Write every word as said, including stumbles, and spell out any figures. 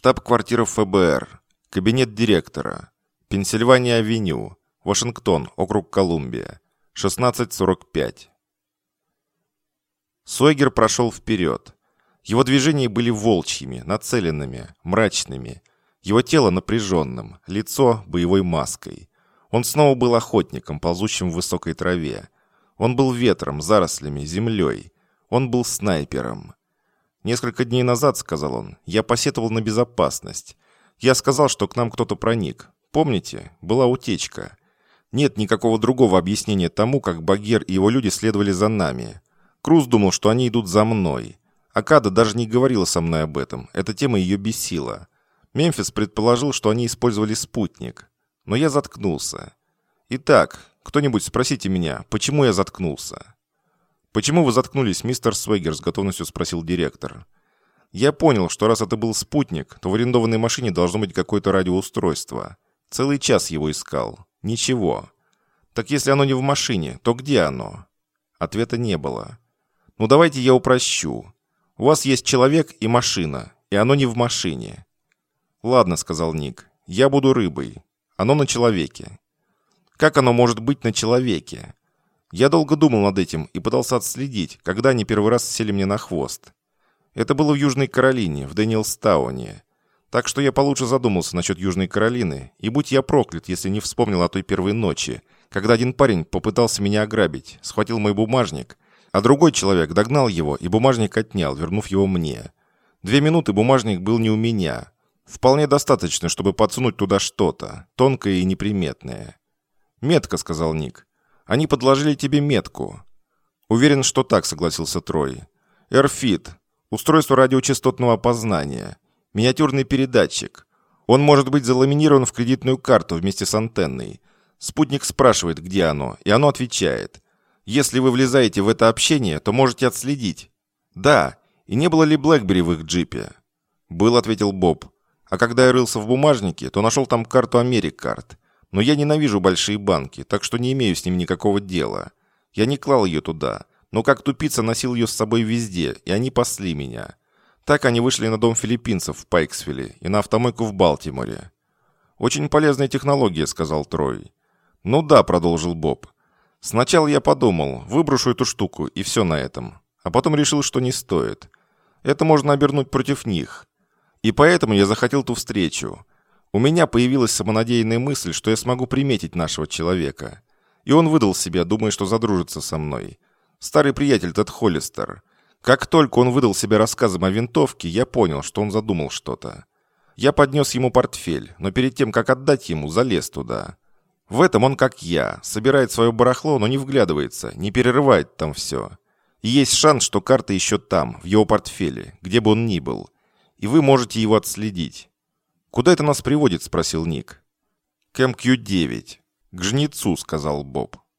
Штаб-квартира ФБР. Кабинет директора. Пенсильвания-авеню. Вашингтон, округ Колумбия. шестнадцать сорок пять. Сойгер прошел вперед. Его движения были волчьими, нацеленными, мрачными. Его тело напряженным, лицо боевой маской. Он снова был охотником, ползущим в высокой траве. Он был ветром, зарослями, землей. Он был снайпером. «Несколько дней назад, — сказал он, — я посетовал на безопасность. Я сказал, что к нам кто-то проник. Помните? Была утечка. Нет никакого другого объяснения тому, как Багер и его люди следовали за нами. Круз думал, что они идут за мной. Акада даже не говорила со мной об этом. Эта тема ее бесила. Мемфис предположил, что они использовали спутник. Но я заткнулся. Итак, кто-нибудь спросите меня, почему я заткнулся?» «Почему вы заткнулись, мистер Сойгер?» — с готовностью спросил директор. «Я понял, что раз это был спутник, то в арендованной машине должно быть какое-то радиоустройство. Целый час его искал. Ничего. Так если оно не в машине, то где оно?» Ответа не было. «Ну давайте я упрощу. У вас есть человек и машина, и оно не в машине». «Ладно», — сказал Ник, — «я буду рыбой. Оно на человеке». «Как оно может быть на человеке?» Я долго думал над этим и пытался отследить, когда они первый раз сели мне на хвост. Это было в Южной Каролине, в Дэниелстауне. Так что я получше задумался насчет Южной Каролины, и будь я проклят, если не вспомнил о той первой ночи, когда один парень попытался меня ограбить, схватил мой бумажник, а другой человек догнал его и бумажник отнял, вернув его мне. Две минуты бумажник был не у меня. Вполне достаточно, чтобы подсунуть туда что-то, тонкое и неприметное. «Метка», — сказал Ник. «Они подложили тебе метку». «Уверен, что так», — согласился Трой. «Эрфит. Устройство радиочастотного опознания. Миниатюрный передатчик. Он может быть заламинирован в кредитную карту вместе с антенной. Спутник спрашивает, где оно, и оно отвечает. Если вы влезаете в это общение, то можете отследить». «Да. И не было ли Блэкбери в их джипе?» «Был», — ответил Боб. «А когда я рылся в бумажнике, то нашел там карту Америкард. Но я ненавижу большие банки, так что не имею с ним никакого дела. Я не клал ее туда, но как тупица носил ее с собой везде, и они пасли меня. Так они вышли на дом филиппинцев в Пайксвилле и на автомойку в Балтиморе». «Очень полезная технология», — сказал Трой. «Ну да», — продолжил Боб. «Сначала я подумал, выброшу эту штуку, и все на этом. А потом решил, что не стоит. Это можно обернуть против них. И поэтому я захотел ту встречу. У меня появилась самонадеянная мысль, что я смогу приметить нашего человека. И он выдал себя, думая, что задружится со мной. Старый приятель Тед Холлистер. Как только он выдал себя рассказом о винтовке, я понял, что он задумал что-то. Я поднес ему портфель, но перед тем, как отдать ему, залез туда. В этом он, как я, собирает свое барахло, но не вглядывается, не перерывает там все. И есть шанс, что карта еще там, в его портфеле, где бы он ни был. И вы можете его отследить. «Куда это нас приводит?» — спросил Ник. «К эм кью девять. К жнецу», — сказал Боб.